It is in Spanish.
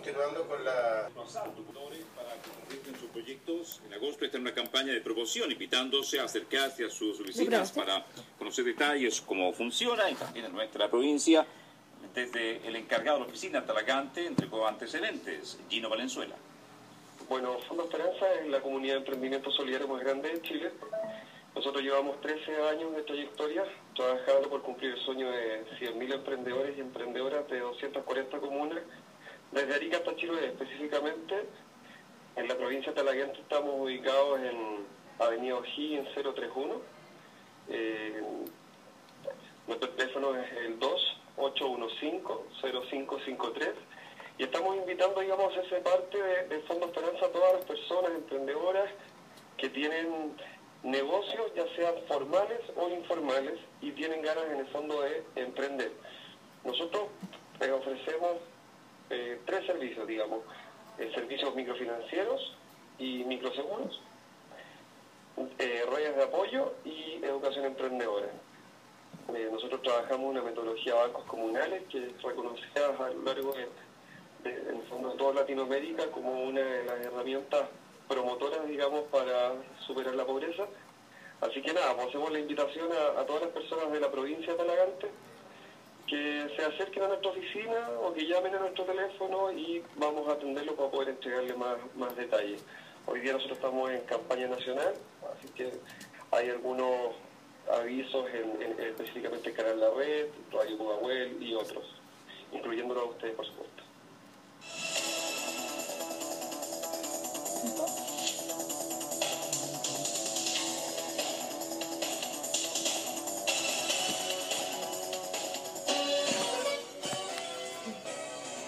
continuando con la... Para que concreten sus proyectos, en agosto está en una campaña de promoción, invitándose a acercarse a sus oficinas para conocer detalles, cómo funciona, y también en nuestra provincia, desde el encargado de la oficina Talagante, entregó antecedentes, Gino Valenzuela. Bueno, Fondo Esperanza es la comunidad de emprendimiento solidario más grande de Chile. Nosotros llevamos 13 años de trayectoria trabajando por cumplir el sueño de 100.000 emprendedores y emprendedoras de 240 comunas, desde Arica hasta Chiloé. Específicamente, en la provincia de Talaguante estamos ubicados en Avenida O'Higgins 031. Nuestro teléfono es el 2815-0553. Y estamos invitando, digamos, a hacer parte de Fondo Esperanza a todas las personas emprendedoras que tienen negocios, ya sean formales o informales, y tienen ganas en el fondo de emprender. Nosotros ofrecemos 3 servicios, digamos, servicios microfinancieros y microseguros, redes de apoyo y educación emprendedora. Nosotros trabajamos una metodología de bancos comunales que es reconocida a lo largo en el fondo de toda Latinoamérica como una de las herramientas promotoras, digamos, para superar la pobreza. Así que nada, pues hacemos la invitación a todas las personas de la provincia de Talagante que se acerquen a nuestra oficina o que llamen a nuestro teléfono y vamos a atenderlo para poder entregarle más detalles. Hoy día nosotros estamos en campaña nacional, así que hay algunos avisos específicamente en Canal La Red, Radio Pudahuel y otros, incluyéndolo a ustedes, por supuesto.